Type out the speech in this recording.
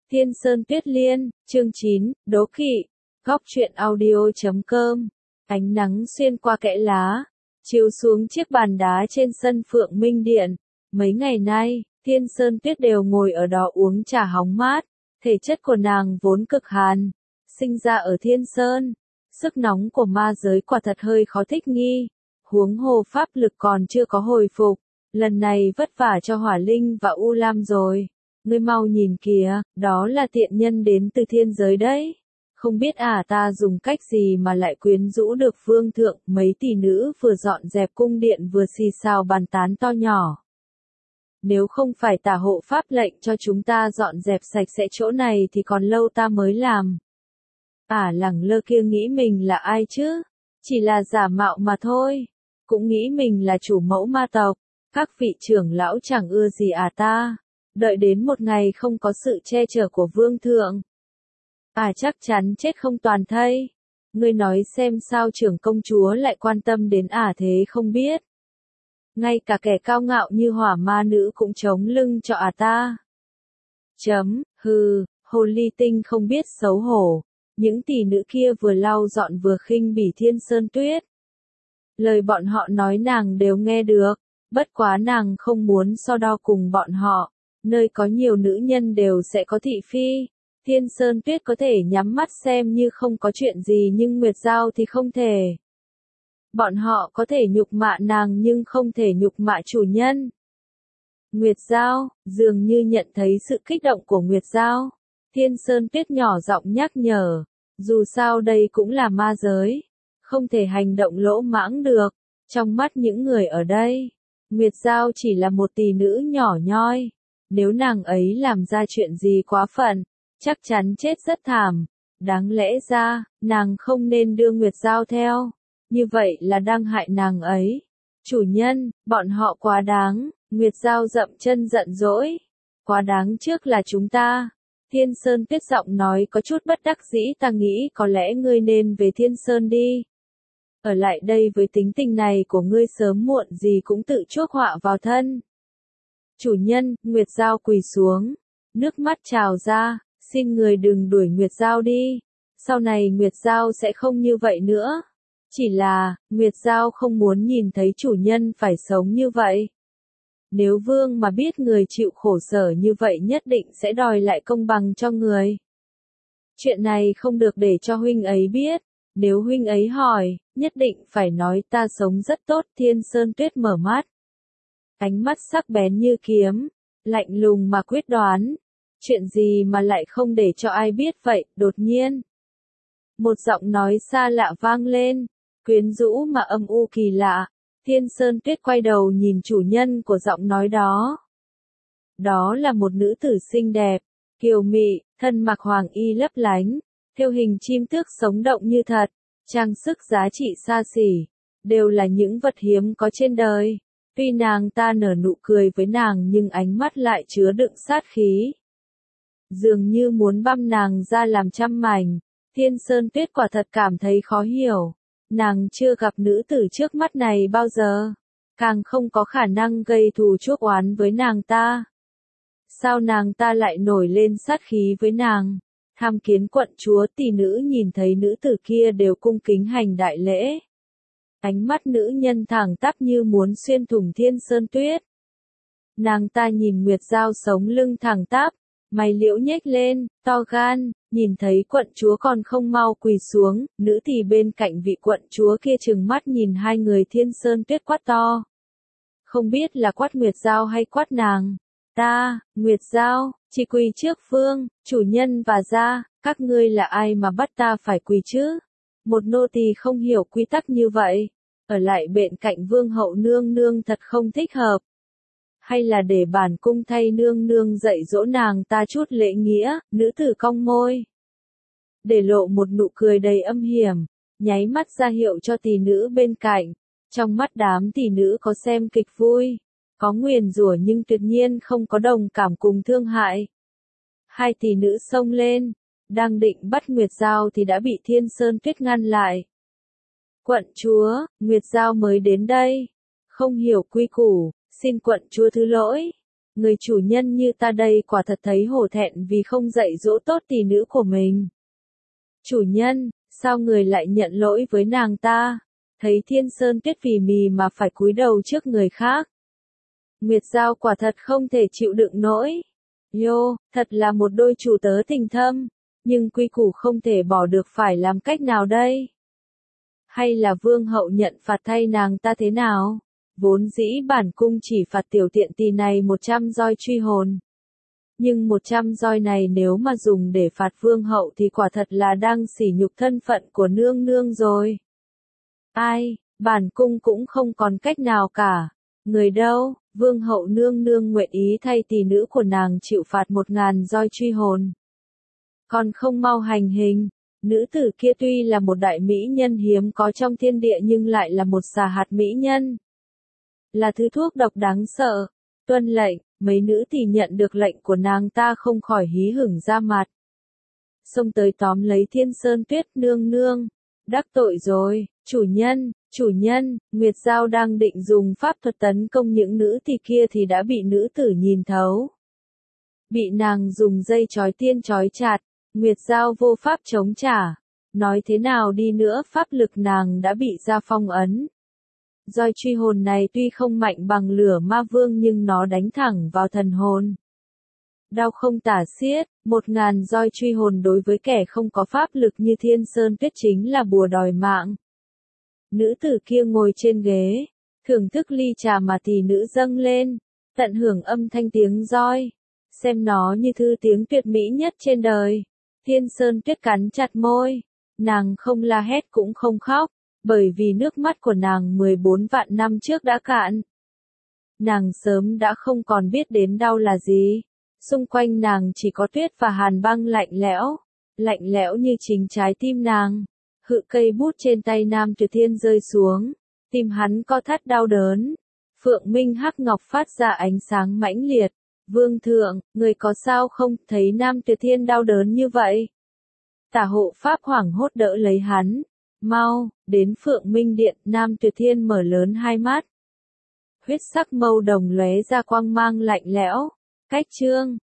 Thiên Sơn Tuyết Liên, chương 9, đố kỵ. Góc truyện audio.com. Ánh nắng xuyên qua kẽ lá, chiếu xuống chiếc bàn đá trên sân Phượng Minh Điện. Mấy ngày nay, Thiên Sơn Tuyết đều ngồi ở đó uống trà hóng mát. Thể chất của nàng vốn cực hàn, sinh ra ở Thiên Sơn. Sức nóng của ma giới quả thật hơi khó thích nghi. Huống hồ pháp lực còn chưa có hồi phục. Lần này vất vả cho Hỏa Linh và U Lam rồi. Ngươi mau nhìn kìa, đó là tiện nhân đến từ thiên giới đấy. Không biết ta dùng cách gì mà lại quyến rũ được vương thượng. Mấy tỷ nữ vừa dọn dẹp cung điện vừa xì xào bàn tán to nhỏ. Nếu không phải tả hộ pháp lệnh cho chúng ta dọn dẹp sạch sẽ chỗ này thì còn lâu ta mới làm. Lẳng lơ kia nghĩ mình là ai chứ? Chỉ là giả mạo mà thôi. Cũng nghĩ mình là chủ mẫu ma tộc. Các vị trưởng lão chẳng ưa gì ta. Đợi đến một ngày không có sự che chở của vương thượng. Chắc chắn chết không toàn thây. Ngươi nói xem sao trưởng công chúa lại quan tâm đến thế không biết. Ngay cả kẻ cao ngạo như hỏa ma nữ cũng chống lưng cho ta. Hừ, hồ ly tinh không biết xấu hổ. Những tỷ nữ kia vừa lau dọn vừa khinh bỉ Thiên Sơn Tuyết. Lời bọn họ nói nàng đều nghe được. Bất quá nàng không muốn so đo cùng bọn họ. Nơi có nhiều nữ nhân đều sẽ có thị phi. Thiên Sơn Tuyết có thể nhắm mắt xem như không có chuyện gì nhưng Nguyệt Giao thì không thể. Bọn họ có thể nhục mạ nàng nhưng không thể nhục mạ chủ nhân. Nguyệt Giao, dường như nhận thấy sự kích động của Nguyệt Giao. Thiên Sơn Tuyết nhỏ giọng nhắc nhở. Dù sao đây cũng là ma giới. Không thể hành động lỗ mãng được. Trong mắt những người ở đây, Nguyệt Giao chỉ là một tỷ nữ nhỏ nhoi. Nếu nàng ấy làm ra chuyện gì quá phận, chắc chắn chết rất thảm. Đáng lẽ ra, nàng không nên đưa Nguyệt Giao theo. Như vậy là đang hại nàng ấy. Chủ nhân, bọn họ quá đáng. Nguyệt Giao dậm chân giận dỗi. Quá đáng trước là chúng ta. Thiên Sơn Tuyết giọng nói có chút bất đắc dĩ, ta nghĩ có lẽ ngươi nên về Thiên Sơn đi. Ở lại đây với tính tình này của ngươi sớm muộn gì cũng tự chuốc họa vào thân. Chủ nhân, Nguyệt Giao quỳ xuống. Nước mắt trào ra, xin người đừng đuổi Nguyệt Giao đi. Sau này Nguyệt Giao sẽ không như vậy nữa. Chỉ là, Nguyệt Giao không muốn nhìn thấy chủ nhân phải sống như vậy. Nếu vương mà biết người chịu khổ sở như vậy nhất định sẽ đòi lại công bằng cho người. Chuyện này không được để cho huynh ấy biết. Nếu huynh ấy hỏi, nhất định phải nói ta sống rất tốt. Thiên Sơn Tuyết mở mắt. Ánh mắt sắc bén như kiếm, lạnh lùng mà quyết đoán. Chuyện gì mà lại không để cho ai biết vậy? Đột nhiên, một giọng nói xa lạ vang lên, quyến rũ mà âm u kỳ lạ. Thiên Sơn Tuyết quay đầu nhìn chủ nhân của giọng nói đó. Đó là một nữ tử xinh đẹp, kiều mị, thân mặc hoàng y lấp lánh, thêu hình chim tước sống động như thật, trang sức giá trị xa xỉ, đều là những vật hiếm có trên đời. Tuy nàng ta nở nụ cười với nàng nhưng ánh mắt lại chứa đựng sát khí. Dường như muốn băm nàng ra làm trăm mảnh. Thiên Sơn Tuyết quả thật cảm thấy khó hiểu. Nàng chưa gặp nữ tử trước mắt này bao giờ. Càng không có khả năng gây thù chuốc oán với nàng ta. Sao nàng ta lại nổi lên sát khí với nàng? Tham kiến quận chúa, tỷ nữ nhìn thấy nữ tử kia đều cung kính hành đại lễ. Ánh mắt nữ nhân thẳng tắp như muốn xuyên thủng Thiên Sơn Tuyết. Nàng ta nhìn Nguyệt Giao sống lưng thẳng tắp, mày liễu nhếch lên, to gan, nhìn thấy quận chúa còn không mau quỳ xuống, nữ thì bên cạnh vị quận chúa kia trừng mắt nhìn hai người. Thiên Sơn Tuyết quát to. Không biết là quát Nguyệt Giao hay quát nàng. Ta, Nguyệt Giao, chỉ quỳ trước vương, chủ nhân và gia, các ngươi là ai mà bắt ta phải quỳ chứ? Một nô tỳ không hiểu quy tắc như vậy. Ở lại bên cạnh vương hậu nương nương thật không thích hợp. Hay là để bản cung thay nương nương dạy dỗ nàng ta chút lễ nghĩa? Nữ tử cong môi, để lộ một nụ cười đầy âm hiểm, nháy mắt ra hiệu cho tỷ nữ bên cạnh. Trong mắt đám tỷ nữ có xem kịch vui, có nguyền rủa nhưng tuyệt nhiên không có đồng cảm cùng thương hại. Hai tỷ nữ xông lên, đang định bắt Nguyệt Giao thì đã bị Thiên Sơn Tuyết ngăn lại. Quận chúa, Nguyệt Giao mới đến đây, không hiểu quy củ, xin quận chúa thứ lỗi. người chủ nhân như ta đây quả thật thấy hổ thẹn vì không dạy dỗ tốt tỷ nữ của mình. Chủ nhân, sao người lại nhận lỗi với nàng ta? Thấy Thiên Sơn Tuyết vì mì mà phải cúi đầu trước người khác. Nguyệt Giao quả thật không thể chịu đựng nổi. Thật là một đôi chủ tớ tình thâm, nhưng quy củ không thể bỏ được, phải làm cách nào đây? Hay là vương hậu nhận phạt thay nàng ta thế nào? Vốn dĩ bản cung chỉ phạt tiểu tiện tỳ này 100 roi truy hồn. Nhưng 100 roi này nếu mà dùng để phạt vương hậu thì quả thật là đang sỉ nhục thân phận của nương nương rồi. Ai, bản cung cũng không còn cách nào cả. Người đâu, vương hậu nương nương nguyện ý thay tỷ nữ của nàng chịu phạt 1000 roi truy hồn. Còn không mau hành hình. Nữ tử kia tuy là một đại mỹ nhân hiếm có trong thiên địa nhưng lại là một xà hạt mỹ nhân. Là thứ thuốc độc đáng sợ. Tuân lệnh, mấy nữ thì nhận được lệnh của nàng ta không khỏi hí hửng ra mặt. Xông tới tóm lấy Thiên Sơn Tuyết, nương nương. Đắc tội rồi, chủ nhân, Nguyệt Giao đang định dùng pháp thuật tấn công những nữ thì kia thì đã bị nữ tử nhìn thấu. Bị nàng dùng dây chói tiên chói chặt, Nguyệt Giao vô pháp chống trả. Nói thế nào đi nữa pháp lực nàng đã bị ra phong ấn. Roi truy hồn này tuy không mạnh bằng lửa ma vương nhưng nó đánh thẳng vào thần hồn. Đau không tả xiết, 1000 roi truy hồn đối với kẻ không có pháp lực như Thiên Sơn Tuyết chính là bùa đòi mạng. Nữ tử kia ngồi trên ghế, thưởng thức ly trà mà tỷ nữ dâng lên, tận hưởng âm thanh tiếng roi, xem nó như thư tiếng tuyệt mỹ nhất trên đời. Thiên Sơn Tuyết cắn chặt môi, nàng không la hét cũng không khóc, bởi vì nước mắt của nàng 14 vạn năm trước đã cạn. Nàng sớm đã không còn biết đến đau là gì. Xung quanh nàng chỉ có tuyết và hàn băng lạnh lẽo như chính trái tim nàng. Hự cây bút trên tay Nam Tuyệt Thiên rơi xuống, tim hắn co thắt đau đớn. Phượng Minh Hắc Ngọc phát ra ánh sáng mãnh liệt. Vương thượng, người có sao không? Thấy Nam Tuyệt Thiên đau đớn như vậy. Tả hộ pháp hoảng hốt đỡ lấy hắn. Mau, đến Phượng Minh Điện. Nam Tuyệt Thiên mở lớn hai mắt. Huyết sắc mâu đồng lóe ra quang mang lạnh lẽo. Cách chương